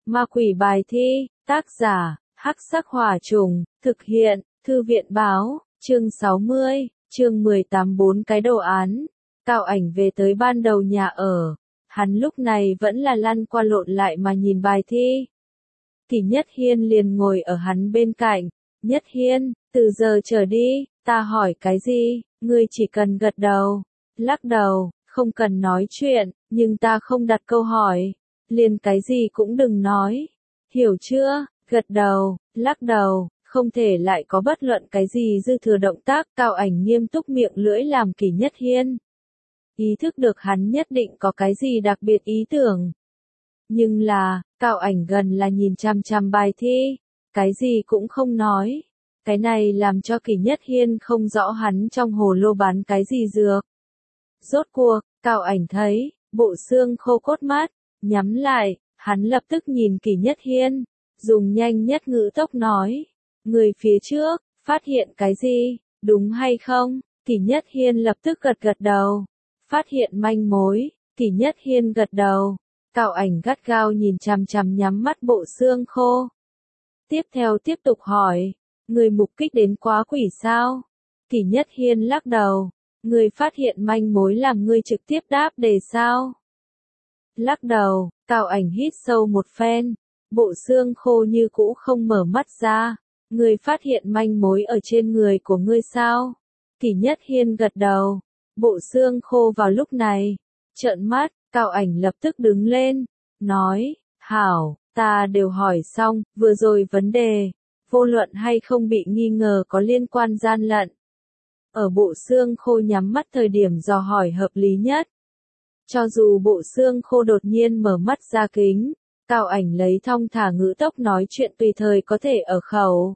Ma quỷ bài thi, tác giả, Hắc Sắc Hỏa Trùng, thực hiện, Thư viện báo, chương 60, chương 18 bốn cái đồ án. Cao Ảnh về tới ban đầu nhà ở. Hắn lúc này vẫn là lăn qua lộn lại mà nhìn bài thi. Thì Nhất Hiên liền ngồi ở hắn bên cạnh. Nhất Hiên, từ giờ trở đi, ta hỏi cái gì, ngươi chỉ cần gật đầu, lắc đầu, không cần nói chuyện, nhưng ta không đặt câu hỏi. Liền cái gì cũng đừng nói. Hiểu chưa? Gật đầu, lắc đầu, không thể lại có bất luận cái gì dư thừa động tác. Cao Ảnh nghiêm túc miệng lưỡi làm Kỷ Nhất Hiên. Ý thức được hắn nhất định có cái gì đặc biệt ý tưởng. Nhưng là, Cao Ảnh gần là nhìn chằm chằm bài thi, cái gì cũng không nói. Cái này làm cho Kỷ Nhất Hiên không rõ hắn trong hồ lô bán cái gì dược. Rốt cuộc, Cao Ảnh thấy, bộ xương khô cốt mắt, nhắm lại, hắn lập tức nhìn Kỷ Nhất Hiên, dùng nhanh nhất ngữ tốc nói. Người phía trước, phát hiện cái gì, đúng hay không? Kỷ Nhất Hiên lập tức gật gật đầu. Phát hiện manh mối, Kỷ Nhất Hiên gật đầu. Cao Ảnh gắt gao nhìn chằm chằm nhắm mắt bộ xương khô. Tiếp theo tiếp tục hỏi, người mục kích đến quá quỷ sao? Kỷ Nhất Hiên lắc đầu. Người phát hiện manh mối làm ngươi trực tiếp đáp đề sao? Lắc đầu, Cao Ảnh hít sâu một phen. Bộ xương khô như cũ không mở mắt ra. Người phát hiện manh mối ở trên người của ngươi sao? Kỷ Nhất Hiên gật đầu. Bộ xương khô vào lúc này, trợn mắt, Cao Ảnh lập tức đứng lên, nói, hảo, ta đều hỏi xong, vừa rồi vấn đề, vô luận hay không bị nghi ngờ có liên quan gian lận. Ở bộ xương khô nhắm mắt thời điểm dò hỏi hợp lý nhất. Cho dù bộ xương khô đột nhiên mở mắt ra kính, Cao Ảnh lấy thong thả ngữ tốc nói chuyện tùy thời có thể ở khẩu.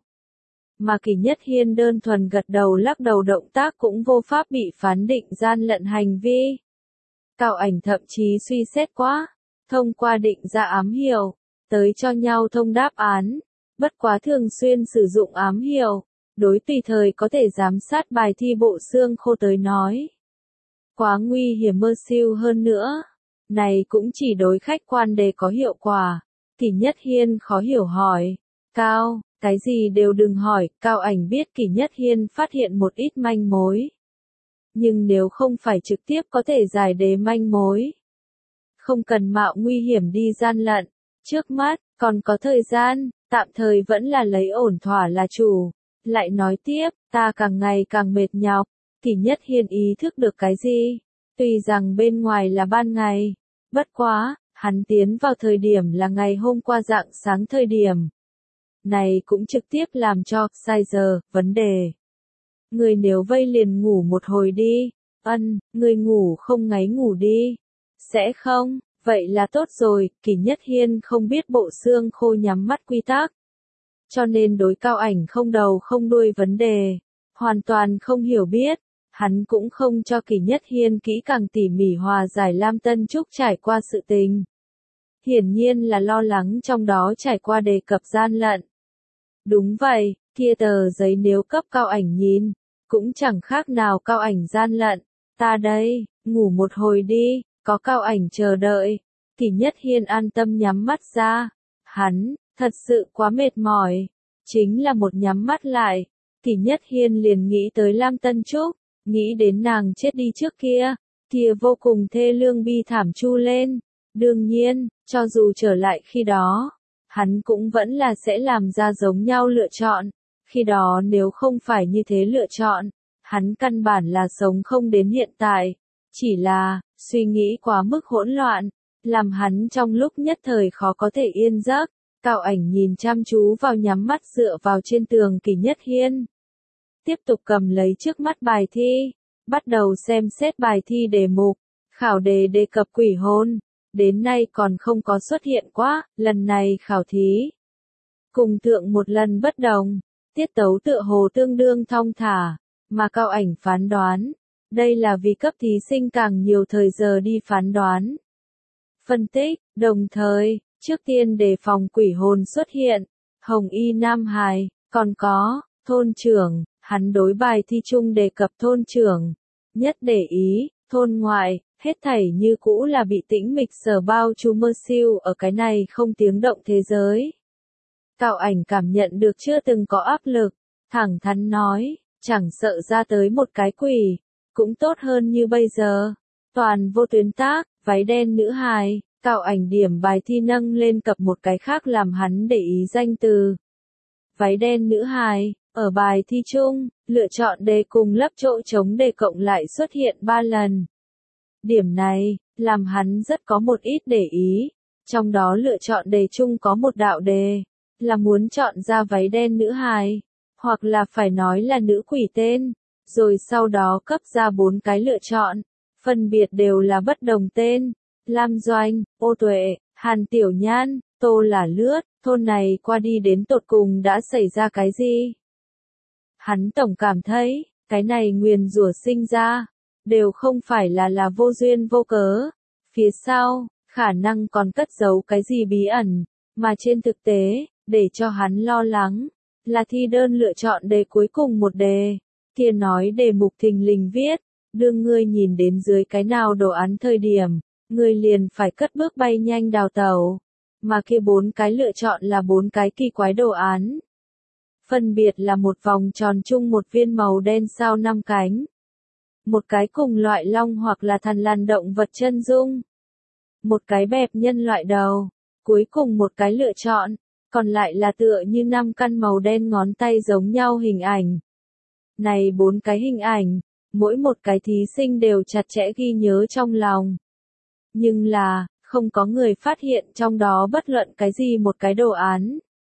Mà Kỷ Nhất Hiên đơn thuần gật đầu lắc đầu động tác cũng vô pháp bị phán định gian lận hành vi. Cao Ảnh thậm chí suy xét quá, thông qua định ra ám hiệu, tới cho nhau thông đáp án, bất quá thường xuyên sử dụng ám hiệu, đối tùy thời có thể giám sát bài thi bộ xương khô tới nói. Quá nguy hiểm mơ siêu hơn nữa, này cũng chỉ đối khách quan đề có hiệu quả. Kỷ Nhất Hiên khó hiểu hỏi, Cao, cái gì đều đừng hỏi. Cao Ảnh biết Kỷ Nhất Hiên phát hiện một ít manh mối. Nhưng nếu không phải trực tiếp có thể giải đế manh mối, không cần mạo nguy hiểm đi gian lận, trước mắt, còn có thời gian, tạm thời vẫn là lấy ổn thỏa là chủ. Lại nói tiếp, ta càng ngày càng mệt nhọc. Kỷ Nhất Hiên ý thức được cái gì? Tuy rằng bên ngoài là ban ngày, bất quá, hắn tiến vào thời điểm là ngày hôm qua rạng sáng thời điểm. Này cũng trực tiếp làm cho, sai giờ, vấn đề. Người nếu vây liền ngủ một hồi đi. Người ngủ không ngáy ngủ đi. Sẽ không, vậy là tốt rồi. Kỷ Nhất Hiên không biết bộ xương khô nhắm mắt quy tắc. Cho nên đối Cao Ảnh không đầu không đuôi vấn đề, hoàn toàn không hiểu biết. Hắn cũng không cho Kỷ Nhất Hiên kỹ càng tỉ mỉ hòa giải Lam Tân Trúc trải qua sự tình. Hiển nhiên là lo lắng trong đó trải qua đề cập gian lận. Đúng vậy, kia tờ giấy nếu cấp Cao Ảnh nhìn, cũng chẳng khác nào Cao Ảnh gian lận. Ta đây, ngủ một hồi đi, có Cao Ảnh chờ đợi. Kỷ Nhất Hiên an tâm nhắm mắt ra. Hắn, thật sự quá mệt mỏi. Chính là một nhắm mắt lại, Kỷ Nhất Hiên liền nghĩ tới Lam Tân Trúc, nghĩ đến nàng chết đi trước kia, kia vô cùng thê lương bi thảm chu lên. Đương nhiên, cho dù trở lại khi đó, hắn cũng vẫn là sẽ làm ra giống nhau lựa chọn. Khi đó nếu không phải như thế lựa chọn, hắn căn bản là sống không đến hiện tại. Chỉ là, suy nghĩ quá mức hỗn loạn, làm hắn trong lúc nhất thời khó có thể yên giấc. Cao Ảnh nhìn chăm chú vào nhắm mắt dựa vào trên tường Kỷ Nhất Hiên. Tiếp tục cầm lấy trước mắt bài thi, bắt đầu xem xét bài thi đề mục. Khảo đề đề cập quỷ hồn, đến nay còn không có xuất hiện quá. Lần này khảo thí cùng thượng một lần bất đồng, tiết tấu tựa hồ tương đương thong thả, mà Cao Ảnh phán đoán, đây là vì cấp thí sinh càng nhiều thời giờ đi phán đoán, phân tích, đồng thời, trước tiên đề phòng quỷ hồn xuất hiện. Hồng Y Nam Hài, còn có, thôn trưởng, hắn đối bài thi chung đề cập thôn trưởng, nhất để ý, thôn ngoại, Hết thảy như cũ là bị tĩnh mịch sở bao trùm mơ siêu ở cái này không tiếng động thế giới. Cao Ảnh cảm nhận được chưa từng có áp lực, thẳng thắn nói, chẳng sợ ra tới một cái quỷ, cũng tốt hơn như bây giờ. Toàn vô tuyến tác, váy đen nữ hài, Cao Ảnh điểm bài thi nâng lên cập một cái khác làm hắn để ý danh từ. Váy đen nữ hài, ở bài thi chung, lựa chọn đề cùng lấp chỗ trống đề cộng lại xuất hiện 3 lần. Điểm này, làm hắn rất có một ít để ý, trong đó lựa chọn đề chung có một đạo đề, là muốn chọn ra váy đen nữ hài, hoặc là phải nói là nữ quỷ tên, rồi sau đó cấp ra 4 cái lựa chọn, phân biệt đều là bất đồng tên, Lam Doanh, Ô Tuệ, Hàn Tiểu Nhan, Tô Là Lướt, thôn này qua đi đến tột cùng đã xảy ra cái gì? Hắn tổng cảm thấy, cái này nguyền rủa sinh ra, đều không phải là vô duyên vô cớ, phía sau, khả năng còn cất giấu cái gì bí ẩn, mà trên thực tế, để cho hắn lo lắng, là thi đơn lựa chọn đề cuối cùng một đề, kia nói đề mục thình lình viết, đương ngươi nhìn đến dưới cái nào đồ án thời điểm, ngươi liền phải cất bước bay nhanh đào tẩu, mà kia 4 cái lựa chọn là 4 cái kỳ quái đồ án. Phân biệt là một vòng tròn chung một viên màu đen sao 5 cánh, một cái cùng loại long hoặc là thằn lằn động vật chân dung, một cái bẹp nhân loại đầu, cuối cùng một cái lựa chọn, còn lại là tựa như 5 căn màu đen ngón tay giống nhau hình ảnh. Này 4 cái hình ảnh, mỗi một cái thí sinh đều chặt chẽ ghi nhớ trong lòng. Nhưng là, không có người phát hiện trong đó bất luận cái gì một cái đồ án.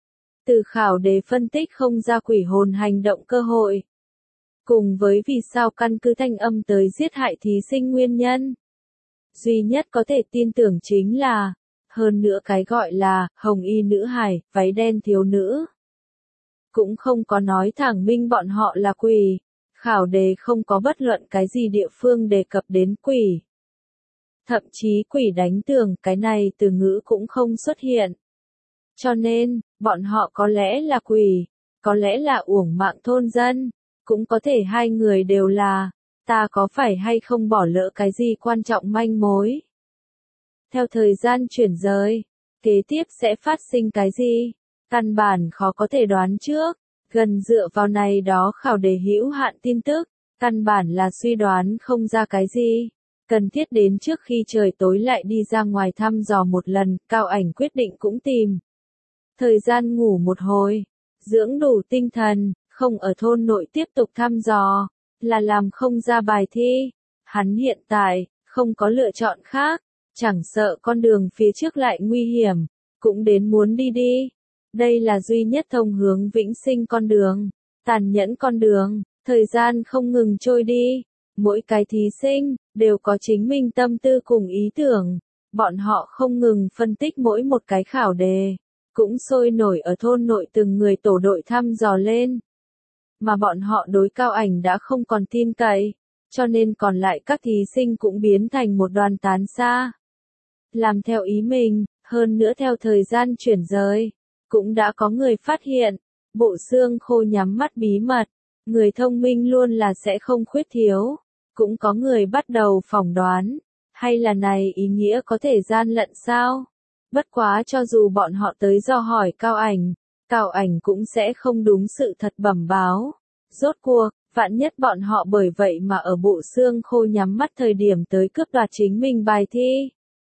Từ khảo đề phân tích không ra quỷ hồn hành động cơ hội. Cùng với vì sao căn cứ thanh âm tới giết hại thí sinh nguyên nhân. Duy nhất có thể tin tưởng chính là, hơn nữa cái gọi là, hồng y nữ hài, váy đen thiếu nữ. Cũng không có nói thẳng minh bọn họ là quỷ, khảo đề không có bất luận cái gì địa phương đề cập đến quỷ. Thậm chí quỷ đánh tường cái này từ ngữ cũng không xuất hiện. Cho nên, bọn họ có lẽ là quỷ, có lẽ là uổng mạng thôn dân, cũng có thể hai người đều là, ta có phải hay không bỏ lỡ cái gì quan trọng manh mối. Theo thời gian chuyển rời, kế tiếp sẽ phát sinh cái gì, căn bản khó có thể đoán trước, gần dựa vào này đó khảo đề hữu hạn tin tức, căn bản là suy đoán không ra cái gì. Cần thiết đến trước khi trời tối lại đi ra ngoài thăm dò một lần, Cao Ảnh quyết định cũng tìm. Thời gian ngủ một hồi, dưỡng đủ tinh thần, không ở thôn nội tiếp tục thăm dò, là làm không ra bài thi. Hắn hiện tại, không có lựa chọn khác, chẳng sợ con đường phía trước lại nguy hiểm, cũng đến muốn đi đi. Đây là duy nhất thông hướng vĩnh sinh con đường, tàn nhẫn con đường, thời gian không ngừng trôi đi. Mỗi cái thí sinh, đều có chính mình tâm tư cùng ý tưởng, bọn họ không ngừng phân tích mỗi một cái khảo đề, cũng sôi nổi ở thôn nội từng người tổ đội thăm dò lên. Mà bọn họ đối Cao Ảnh đã không còn tin cậy, cho nên còn lại các thí sinh cũng biến thành một đoàn tán xa. Làm theo ý mình, hơn nữa theo thời gian chuyển rời, cũng đã có người phát hiện, bộ xương khô nhắm mắt bí mật, người thông minh luôn là sẽ không khuyết thiếu. Cũng có người bắt đầu phỏng đoán, hay là này ý nghĩa có thể gian lận sao? Bất quá cho dù bọn họ tới dò hỏi Cao Ảnh cũng sẽ không đúng sự thật bẩm báo. Rốt cuộc, vạn nhất bọn họ bởi vậy mà ở bộ xương khô nhắm mắt thời điểm tới cướp đoạt chính mình bài thi.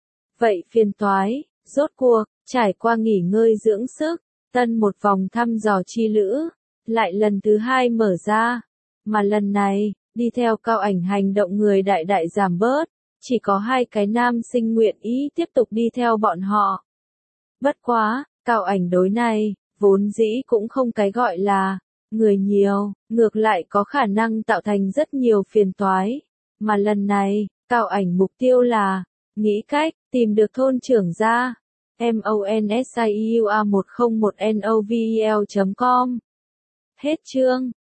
Vậy phiền toái, rốt cuộc, trải qua nghỉ ngơi dưỡng sức, tân một vòng thăm dò chi lữ, lại lần thứ 2 mở ra, mà lần này, đi theo Cao Ảnh hành động người đại đại giảm bớt, chỉ có 2 cái nam sinh nguyện ý tiếp tục đi theo bọn họ. Bất quá, Cao Ảnh đối này, vốn dĩ cũng không cái gọi là, người nhiều, ngược lại có khả năng tạo thành rất nhiều phiền toái. Mà lần này, Cao Ảnh mục tiêu là, nghĩ cách, tìm được thôn trưởng ra. MONSIUA101NOVEL.com Hết chương.